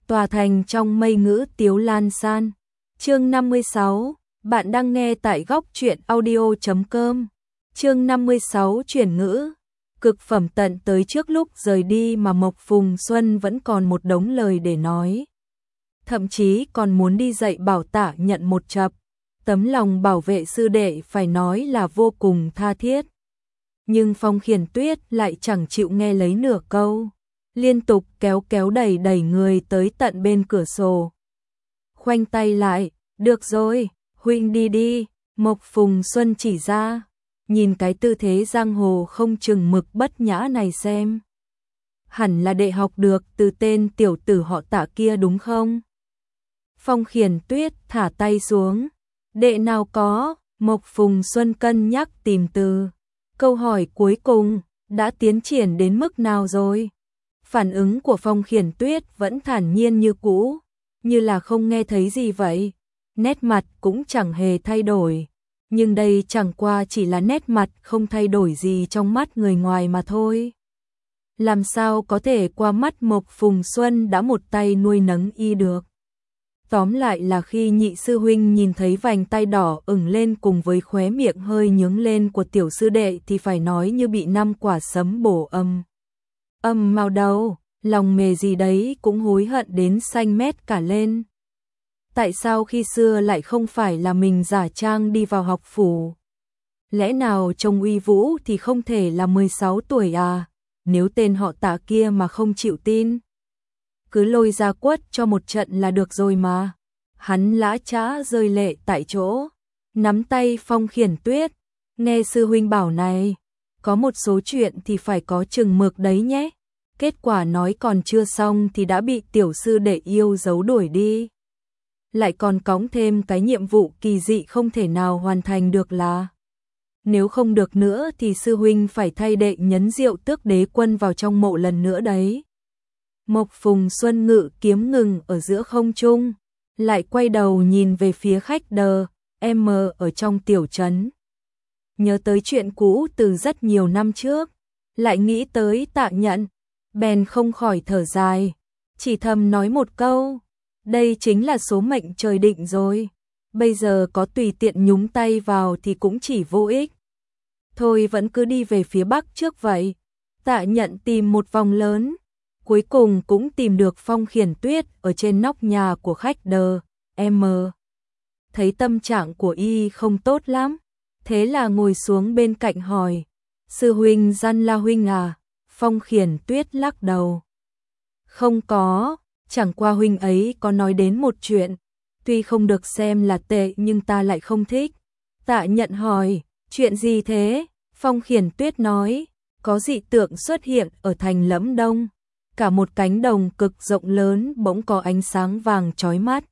tòa thành trong mây ngữ tiếu lan san. Chương 56, bạn đang nghe tại góc truyện audio.com. Chương 56 chuyển ngữ. Cực phẩm tận tới trước lúc rời đi mà Mộc Phùng Xuân vẫn còn một đống lời để nói. Thậm chí còn muốn đi dạy bảo Tạ Nhận một chập. Tấm lòng bảo vệ sư đệ phải nói là vô cùng tha thiết. Nhưng Phong Khiển Tuyết lại chẳng chịu nghe lấy nửa câu. Liên tục kéo đẩy người tới tận bên cửa sổ. Khoanh tay lại, được rồi, huynh đi đi, Mộc Phùng Xuân chỉ ra. Nhìn cái tư thế giang hồ không chừng mực bất nhã này xem. Hẳn là đệ học được từ tên tiểu tử họ Tạ kia đúng không? Phong Khiển Tuyết thả tay xuống. Đệ nào có, Mộc Phùng Xuân cân nhắc tìm từ. Câu hỏi cuối cùng, đã tiến triển đến mức nào rồi? Phản ứng của Phong Khiển Tuyết vẫn thản nhiên như cũ, như là không nghe thấy gì vậy. Nét mặt cũng chẳng hề thay đổi. Nhưng đây chẳng qua chỉ là nét mặt không thay đổi gì trong mắt người ngoài mà thôi. Làm sao có thể qua mắt Mộc Phùng Xuân đã một tay nuôi nấng y được. Tóm lại là khi nhị sư huynh nhìn thấy vành tay đỏ ửng lên cùng với khóe miệng hơi nhướng lên của tiểu sư đệ thì phải nói như bị 5 quả sấm bổ màu đầu, lòng mề gì đấy cũng hối hận đến xanh mét cả lên. Tại sao khi xưa lại không phải là mình giả trang đi vào học phủ? Lẽ nào trông uy vũ thì không thể là 16 tuổi à? Nếu tên họ Tạ kia mà không chịu tin, cứ lôi ra quất cho một trận là được rồi mà. Hắn lã chã rơi lệ tại chỗ, nắm tay Phong Khiển Tuyết. Nghe sư huynh bảo này, có một số chuyện thì phải có chừng mực đấy nhé. Kết quả nói còn chưa xong thì đã bị tiểu sư đệ yêu dấu đuổi đi. Lại còn cõng thêm cái nhiệm vụ kỳ dị không thể nào hoàn thành được là. Nếu không được nữa thì sư huynh phải thay đệ nhấn Diệu Tước Đế Quân vào trong mộ lần nữa đấy. Mộc Phùng Xuân ngự kiếm ngừng ở giữa không trung, lại quay đầu nhìn về phía khách đờ, em ở trong tiểu trấn. Nhớ tới chuyện cũ từ rất nhiều năm trước, lại nghĩ tới Tạ Nhận, bèn không khỏi thở dài, chỉ thầm nói một câu, đây chính là số mệnh trời định rồi, bây giờ có tùy tiện nhúng tay vào thì cũng chỉ vô ích. Thôi vẫn cứ đi về phía bắc trước vậy. Tạ Nhận tìm một vòng lớn, cuối cùng cũng tìm được Phong Khiển Tuyết ở trên nóc nhà của khách đờ, em. Thấy tâm trạng của y không tốt lắm, thế là ngồi xuống bên cạnh hỏi, sư huynh Gian La huynh à? Phong Khiển Tuyết lắc đầu. Không có, chẳng qua huynh ấy có nói đến một chuyện, tuy không được xem là tệ nhưng ta lại không thích. Tạ Nhận hỏi, chuyện gì thế? Phong Khiển Tuyết nói, có dị tượng xuất hiện ở thành Lẫm Đông. Cả một cánh đồng cực rộng lớn bỗng có ánh sáng vàng chói mắt.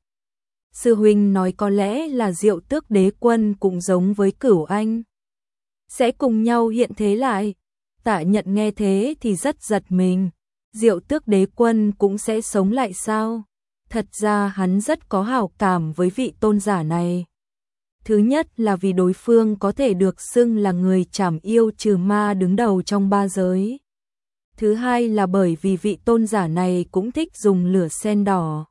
Sư huynh nói có lẽ là Diệu Tước Đế Quân cũng giống với Cửu Anh, sẽ cùng nhau hiện thế lại. Tạ Nhận nghe thế thì rất giật mình. Diệu Tước Đế Quân cũng sẽ sống lại sao? Thật ra hắn rất có hảo cảm với vị tôn giả này. Thứ nhất là vì đối phương có thể được xưng là người trảm yêu trừ ma đứng đầu trong 3 giới. Thứ hai là bởi vì vị tôn giả này cũng thích dùng lửa sen đỏ.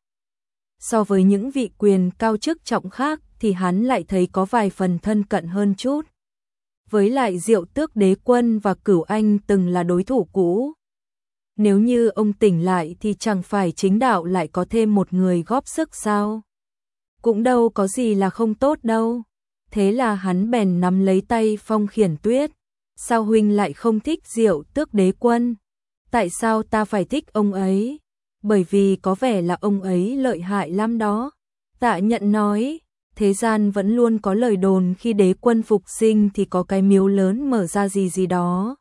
So với những vị quyền cao chức trọng khác thì hắn lại thấy có vài phần thân cận hơn chút. Với lại Diệu Tước Đế Quân và Cửu Anh từng là đối thủ cũ. Nếu như ông tỉnh lại thì chẳng phải chính đạo lại có thêm một người góp sức sao? Cũng đâu có gì là không tốt đâu. Thế là hắn bèn nắm lấy tay Phong Khiển Tuyết. Sao huynh lại không thích Diệu Tước Đế Quân? Tại sao ta phải thích ông ấy? Bởi vì có vẻ là ông ấy lợi hại lắm đó. Tạ Nhận nói, thế gian vẫn luôn có lời đồn khi đế quân phục sinh thì có cái miếu lớn mở ra gì đó.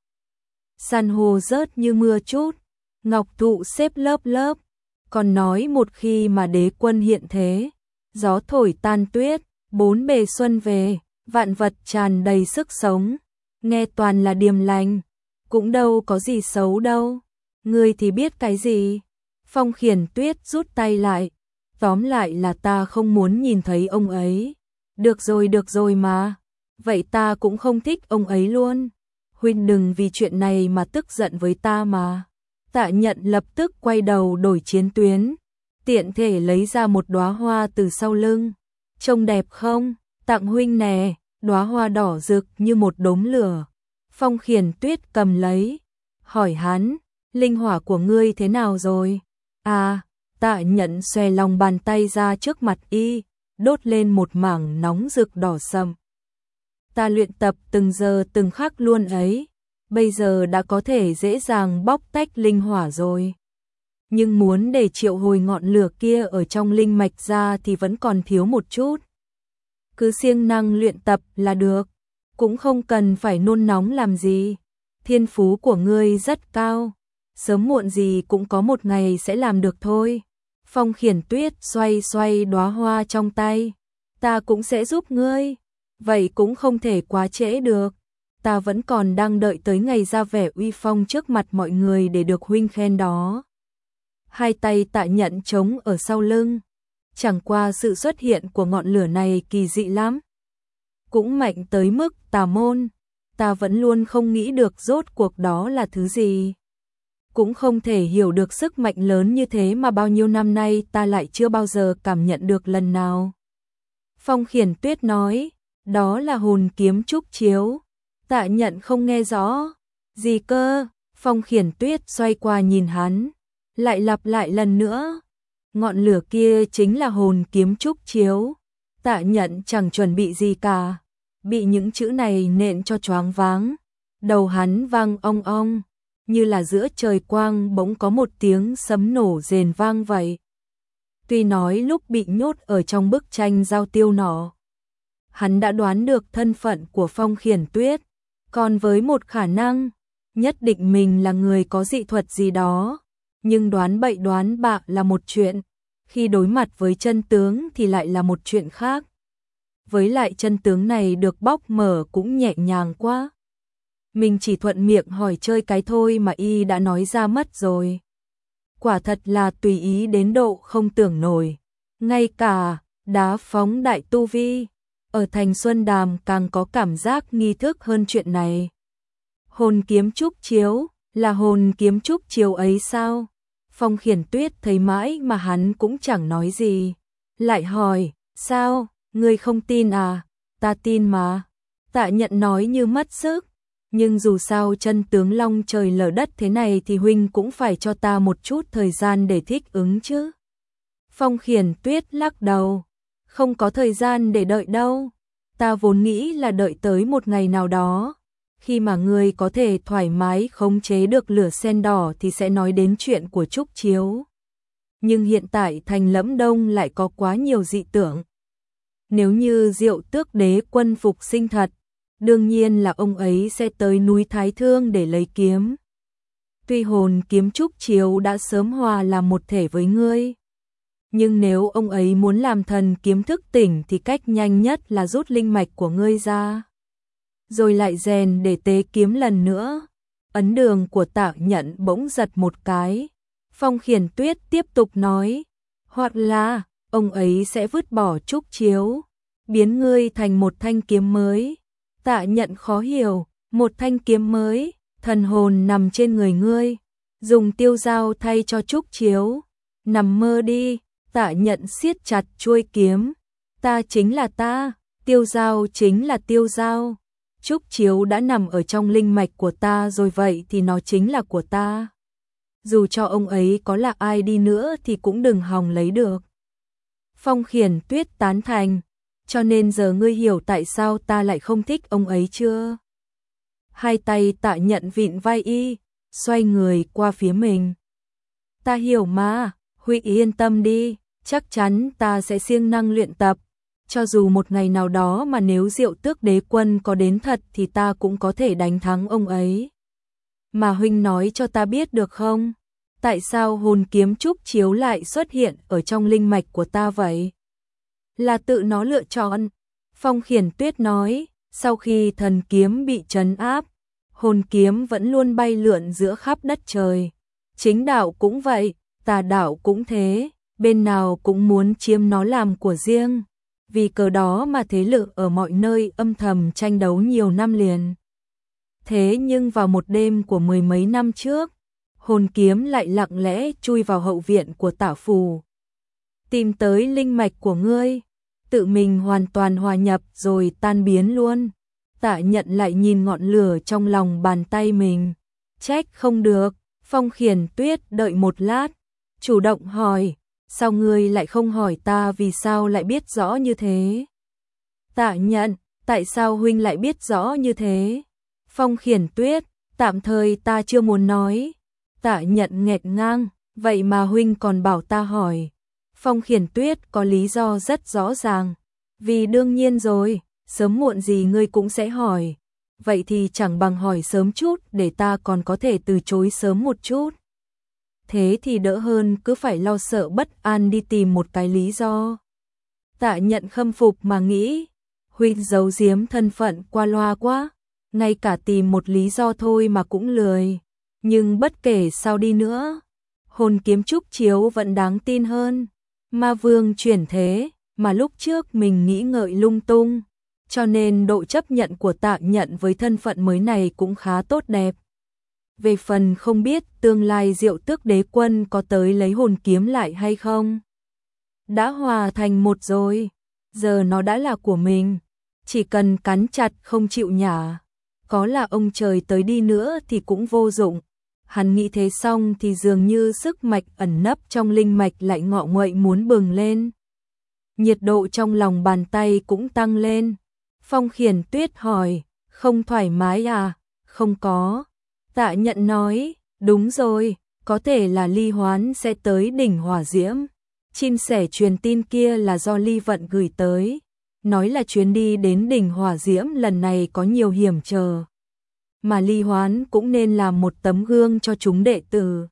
San hô rớt như mưa chút, ngọc thụ xếp lớp lớp. Còn nói một khi mà đế quân hiện thế, gió thổi tan tuyết, bốn bề xuân về, vạn vật tràn đầy sức sống. Nghe toàn là điềm lành, cũng đâu có gì xấu đâu. Ngươi thì biết cái gì? Phong Khiển Tuyết rút tay lại. Tóm lại là ta không muốn nhìn thấy ông ấy. Được rồi mà. Vậy ta cũng không thích ông ấy luôn. Huynh đừng vì chuyện này mà tức giận với ta mà. Tạ Nhận lập tức quay đầu đổi chiến tuyến. tiện thể lấy ra một đóa hoa từ sau lưng. Trông đẹp không? Tặng huynh nè, đóa hoa đỏ rực như một đốm lửa. Phong Khiển Tuyết cầm lấy, hỏi hắn, linh hỏa của ngươi thế nào rồi? À, Tạ Nhận xòe lòng bàn tay ra trước mặt y, đốt lên một mảng nóng rực đỏ sậm. Ta luyện tập từng giờ từng khắc luôn ấy, bây giờ đã có thể dễ dàng bóc tách linh hỏa rồi. Nhưng muốn để triệu hồi ngọn lửa kia ở trong linh mạch ra thì vẫn còn thiếu một chút. Cứ siêng năng luyện tập là được, cũng không cần phải nôn nóng làm gì. Thiên phú của ngươi rất cao, sớm muộn gì cũng có một ngày sẽ làm được thôi. Phong Khiển Tuyết xoay xoay đóa hoa trong tay, ta cũng sẽ giúp ngươi, vậy cũng không thể quá trễ được. Ta vẫn còn đang đợi tới ngày ra vẻ uy phong trước mặt mọi người để được huynh khen đó. Hai tay Tạ Nhận trống ở sau lưng, chẳng qua sự xuất hiện của ngọn lửa này kỳ dị lắm. Cũng mạnh tới mức tà môn, ta vẫn luôn không nghĩ được rốt cuộc đó là thứ gì. Cũng không thể hiểu được sức mạnh lớn như thế mà bao nhiêu năm nay ta lại chưa bao giờ cảm nhận được lần nào. Phong Khiển Tuyết nói, đó là hồn kiếm trúc chiếu. Tạ Nhận không nghe rõ. Gì cơ? Phong Khiển Tuyết xoay qua nhìn hắn, lại lặp lại lần nữa. Ngọn lửa kia chính là hồn kiếm trúc chiếu. Tạ Nhận chẳng chuẩn bị gì cả, bị những chữ này nện cho choáng váng. Đầu hắn vang ong ong, như là giữa trời quang bỗng có một tiếng sấm nổ rền vang vậy. Tuy nói lúc bị nhốt ở trong bức tranh Giao Tiêu nọ, hắn đã đoán được thân phận của Phong Khiển Tuyết, còn với một khả năng, nhất định mình là người có dị thuật gì đó, nhưng đoán bậy đoán bạ là một chuyện, khi đối mặt với chân tướng thì lại là một chuyện khác. Với lại chân tướng này được bóc mở cũng nhẹ nhàng quá. Mình chỉ thuận miệng hỏi chơi cái thôi mà y đã nói ra mất rồi. Quả thật là tùy ý đến độ không tưởng nổi. Ngay cả đá phóng đại tu vi ở thành Xuân Đàm càng có cảm giác nghi thức hơn chuyện này. Hồn kiếm trúc chiếu, là hồn kiếm trúc chiếu ấy sao? Phong Khiển Tuyết thấy mãi mà hắn cũng chẳng nói gì. Lại hỏi, sao, ngươi không tin à? Ta tin mà. Tạ Nhận nói như mất sức. Nhưng dù sao chân tướng long trời lở đất thế này thì huynh cũng phải cho ta một chút thời gian để thích ứng chứ. Phong Khiển Tuyết lắc đầu. Không có thời gian để đợi đâu. Ta vốn nghĩ là đợi tới một ngày nào đó, khi mà ngươi có thể thoải mái khống chế được lửa sen đỏ thì sẽ nói đến chuyện của trúc chiếu. Nhưng hiện tại thành Lẫm Đông lại có quá nhiều dị tưởng. Nếu như Diệu Tước Đế Quân phục sinh thật, đương nhiên là ông ấy sẽ tới núi Thái Thương để lấy kiếm. Tuy hồn kiếm trúc chiếu đã sớm hòa làm một thể với ngươi, nhưng nếu ông ấy muốn làm thần kiếm thức tỉnh thì cách nhanh nhất là rút linh mạch của ngươi ra, rồi lại rèn để tế kiếm lần nữa. Ấn đường của Tạ Nhận bỗng giật một cái. Phong Khiển Tuyết tiếp tục nói, hoặc là ông ấy sẽ vứt bỏ trúc chiếu, biến ngươi thành một thanh kiếm mới. Tạ Nhận khó hiểu, một thanh kiếm mới, thần hồn nằm trên người ngươi, dùng tiêu dao thay cho trúc chiếu. Nằm mơ đi. Tạ Nhận siết chặt chuôi kiếm. Ta chính là ta, tiêu dao chính là tiêu dao. Trúc chiếu đã nằm ở trong linh mạch của ta rồi, vậy thì nó chính là của ta. Dù cho ông ấy có là ai đi nữa thì cũng đừng hòng lấy được. Phong Khiển Tuyết tán thành. Cho nên giờ ngươi hiểu tại sao ta lại không thích ông ấy chưa? Hai tay Tạ Nhận vịn vai y, xoay người qua phía mình. Ta hiểu mà, Huy yên tâm đi, chắc chắn ta sẽ siêng năng luyện tập. Cho dù một ngày nào đó mà nếu Diệu Tước Đế Quân có đến thật thì ta cũng có thể đánh thắng ông ấy. Mà huynh nói cho ta biết được không? Tại sao hồn kiếm trúc chiếu lại xuất hiện ở trong linh mạch của ta vậy? Là tự nó lựa chọn. Phong Khiển Tuyết nói, sau khi thần kiếm bị trấn áp, hồn kiếm vẫn luôn bay lượn giữa khắp đất trời. Chính đạo cũng vậy, tà đạo cũng thế, bên nào cũng muốn chiếm nó làm của riêng. Vì cớ đó mà thế lực ở mọi nơi âm thầm tranh đấu nhiều năm liền. Thế nhưng vào một đêm của mười mấy năm trước, hồn kiếm lại lặng lẽ chui vào hậu viện của Tả Phù, tìm tới linh mạch của ngươi, tự mình hoàn toàn hòa nhập rồi tan biến luôn. Tạ Nhận lại nhìn ngọn lửa trong lòng bàn tay mình, trách không được. Phong Khiển Tuyết đợi một lát, chủ động hỏi, sao ngươi lại không hỏi ta vì sao lại biết rõ như thế? Tạ Nhận, tại sao huynh lại biết rõ như thế? Phong Khiển Tuyết, tạm thời ta chưa muốn nói. Tạ Nhận nghẹt ngang, vậy mà huynh còn bảo ta hỏi. Phong Khiển Tuyết có lý do rất rõ ràng, vì đương nhiên rồi, sớm muộn gì ngươi cũng sẽ hỏi. Vậy thì chẳng bằng hỏi sớm chút để ta còn có thể từ chối sớm một chút. Thế thì đỡ hơn cứ phải lo sợ bất an đi tìm một cái lý do. Tạ Nhận khâm phục mà nghĩ, huynh giấu giếm thân phận qua loa quá, ngay cả tìm một lý do thôi mà cũng lười. Nhưng bất kể sao đi nữa, hồn kiếm trúc chiếu vẫn đáng tin hơn. Ma vương chuyển thế, mà lúc trước mình nghĩ ngợi lung tung, cho nên độ chấp nhận của Tạ Nhận với thân phận mới này cũng khá tốt đẹp. Về phần không biết tương lai Diệu Tước Đế Quân có tới lấy hồn kiếm lại hay không. Đã hòa thành một rồi, giờ nó đã là của mình, chỉ cần cắn chặt không chịu nhả. Có là ông trời tới đi nữa thì cũng vô dụng. Hắn nghĩ thế xong thì dường như sức mạch ẩn nấp trong linh mạch lại ngọ nguậy muốn bừng lên. Nhiệt độ trong lòng bàn tay cũng tăng lên. Phong Khiển Tuyết hỏi, không thoải mái à? Không có. Tạ Nhận nói, đúng rồi, có thể là Ly Hoán sẽ tới đỉnh hỏa diễm. Chim sẻ truyền tin kia là do Ly Vận gửi tới, nói là chuyến đi đến đỉnh hỏa diễm lần này có nhiều hiểm trở, mà Ly Hoán cũng nên làm một tấm gương cho chúng đệ tử.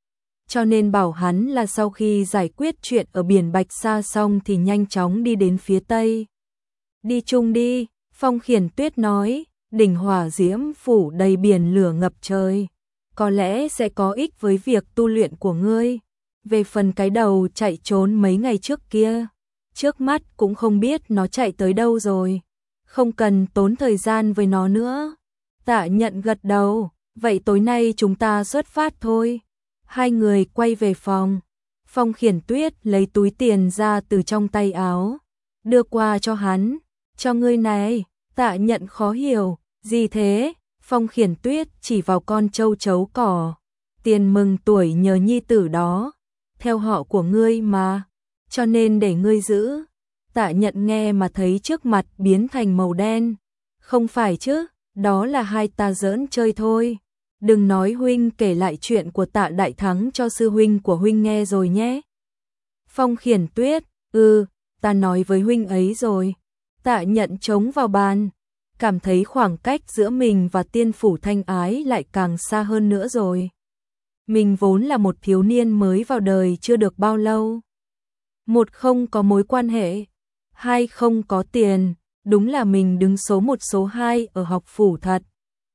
Cho nên bảo hắn là sau khi giải quyết chuyện ở biển Bạch Sa xong thì nhanh chóng đi đến phía Tây. Đi chung đi, Phong Khiển Tuyết nói, đỉnh hỏa diễm phủ đầy biển lửa ngập trời, có lẽ sẽ có ích với việc tu luyện của ngươi. Về phần cái đầu chạy trốn mấy ngày trước kia, trước mắt cũng không biết nó chạy tới đâu rồi, không cần tốn thời gian với nó nữa. Tạ Nhận gật đầu, vậy tối nay chúng ta xuất phát thôi. Hai người quay về phòng. Phong Khiển Tuyết lấy túi tiền ra từ trong tay áo, đưa qua cho hắn, cho ngươi này. Tạ Nhận khó hiểu, gì thế? Phong Khiển Tuyết chỉ vào con châu chấu cỏ, tiền mừng tuổi nhờ nhi tử đó, theo họ của ngươi mà, cho nên để ngươi giữ. Tạ Nhận nghe mà thấy trước mặt biến thành màu đen, không phải chứ, đó là hai ta giỡn chơi thôi. Đừng nói huynh kể lại chuyện của Tạ Đại Thắng cho sư huynh của huynh nghe rồi nhé. Phong Khiển Tuyết, ta nói với huynh ấy rồi. Tạ Nhận trống vào bàn, cảm thấy khoảng cách giữa mình và tiên phủ Thanh Ái lại càng xa hơn nữa rồi. Mình vốn là một thiếu niên mới vào đời chưa được bao lâu. Một không có mối quan hệ, hai không có tiền, đúng là mình đứng số một số hai ở học phủ thật.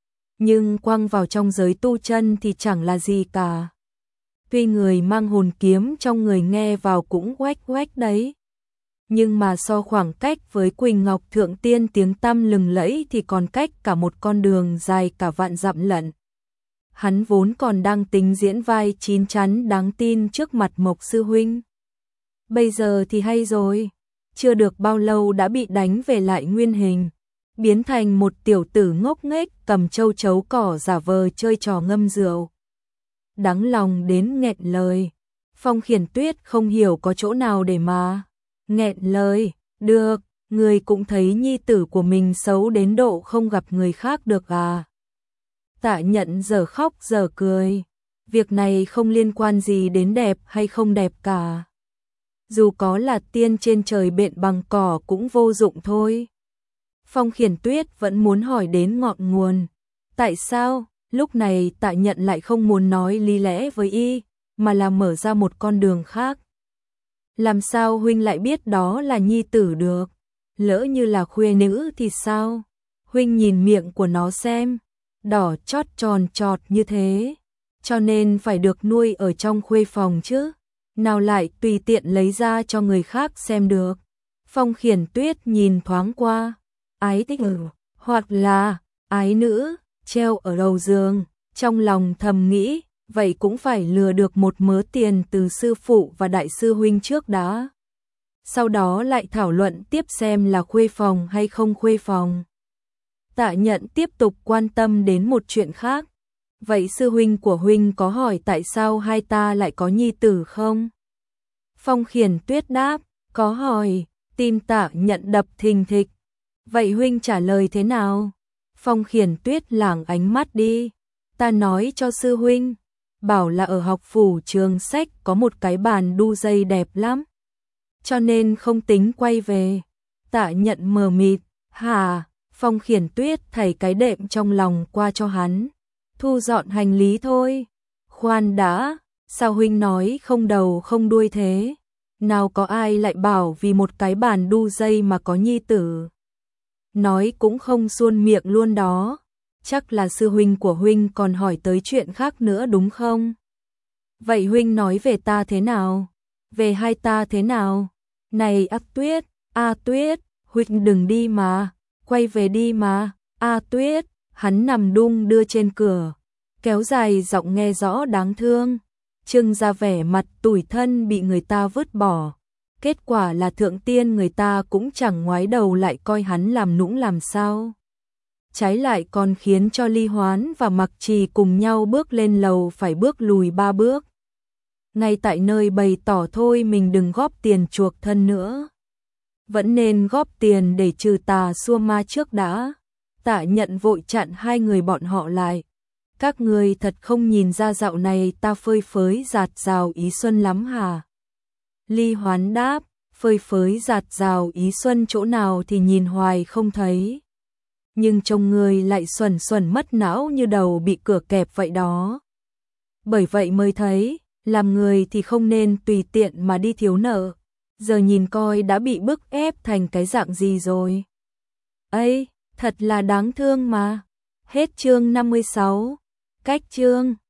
Nhưng quăng vào trong giới tu chân thì chẳng là gì cả. Tuy người mang hồn kiếm trong người nghe vào cũng oách oách đấy, nhưng mà so khoảng cách với Quỳnh Ngọc Thượng Tiên tiếng tăm lừng lẫy thì còn cách cả một con đường dài cả vạn dặm lận. Hắn vốn còn đang tính diễn vai chín chắn đáng tin trước mặt Mộc sư huynh. Bây giờ thì hay rồi, chưa được bao lâu đã bị đánh về lại nguyên hình, biến thành một tiểu tử ngốc nghếch cầm châu chấu cỏ giả vờ chơi trò ngâm rượu. Đáng lòng đến nghẹn lời. Phong Khiển Tuyết không hiểu có chỗ nào để mà nghẹn lời. Được, người cũng thấy nhi tử của mình xấu đến độ không gặp người khác được à? Tạ Nhận giờ khóc giờ cười. Việc này không liên quan gì đến đẹp hay không đẹp cả. Dù có là tiên trên trời bện bằng cỏ cũng vô dụng thôi. Phong Khiển Tuyết vẫn muốn hỏi đến ngọn nguồn. Tại sao? Lúc này Tạ Nhận lại không muốn nói lý lẽ với y, mà là mở ra một con đường khác. Làm sao huynh lại biết đó là nhi tử được? Lỡ như là khuê nữ thì sao? Huynh nhìn miệng của nó xem, đỏ chót tròn trọt như thế, cho nên phải được nuôi ở trong khuê phòng chứ, nào lại tùy tiện lấy ra cho người khác xem được. Phong Khiển Tuyết nhìn thoáng qua, ái tích hoặc là ái nữ, treo ở đầu giường, trong lòng thầm nghĩ, vậy cũng phải lừa được một mớ tiền từ sư phụ và đại sư huynh trước đã. sau đó lại thảo luận tiếp xem là khuê phòng hay không khuê phòng. Tạ Nhận tiếp tục quan tâm đến một chuyện khác. Vậy sư huynh của huynh có hỏi tại sao hai ta lại có nhi tử không? Phong Khiển Tuyết đáp, có hỏi. Tim Tạ Nhận đập thình thịch. Vậy huynh trả lời thế nào? Phong Khiển Tuyết lảng ánh mắt đi. Ta nói cho sư huynh, bảo là ở học phủ trường sách có một cái bàn đu dây đẹp lắm, cho nên không tính quay về. Tạ Nhận mờ mịt, hả? Phong Khiển Tuyết thảy cái đệm trong lòng qua cho hắn, thu dọn hành lý thôi. Khoan đã, sao huynh nói không đầu không đuôi thế? Nào có ai lại bảo vì một cái bàn đu dây mà có nhi tử. Nói cũng không suôn miệng luôn đó. Chắc là sư huynh của huynh còn hỏi tới chuyện khác nữa đúng không? Vậy huynh nói về ta thế nào? Về hai ta thế nào? Này Tuyết, Tuyết, huynh đừng đi mà, quay về đi mà, Tuyết. Hắn nằm đung đưa trên cửa, kéo dài giọng nghe rõ đáng thương, trưng ra vẻ mặt tủi thân bị người ta vứt bỏ. Kết quả là thượng tiên người ta cũng chẳng ngoái đầu lại coi hắn làm nũng làm sao. Trái lại còn khiến cho Ly Hoán và Mặc Trì cùng nhau bước lên lầu phải bước lùi 3 bước. Ngay tại nơi bày tỏ thôi mình đừng góp tiền chuộc thân nữa. Vẫn nên góp tiền để trừ tà xua ma trước đã. Tạ Nhận vội chặn hai người bọn họ lại. Các người thật không nhìn ra dạo này ta phơi phới giạt rào ý xuân lắm hả? Ly Hoán đáp, phơi phới giạt rào ý xuân chỗ nào thì nhìn hoài không thấy. Nhưng trông người lại xuẩn xuẩn mất não như đầu bị cửa kẹp vậy đó. Bởi vậy mới thấy, làm người thì không nên tùy tiện mà đi thiếu nợ. Giờ nhìn coi đã bị bức ép thành cái dạng gì rồi. Ây, thật là đáng thương mà. Hết chương 56. Cách chương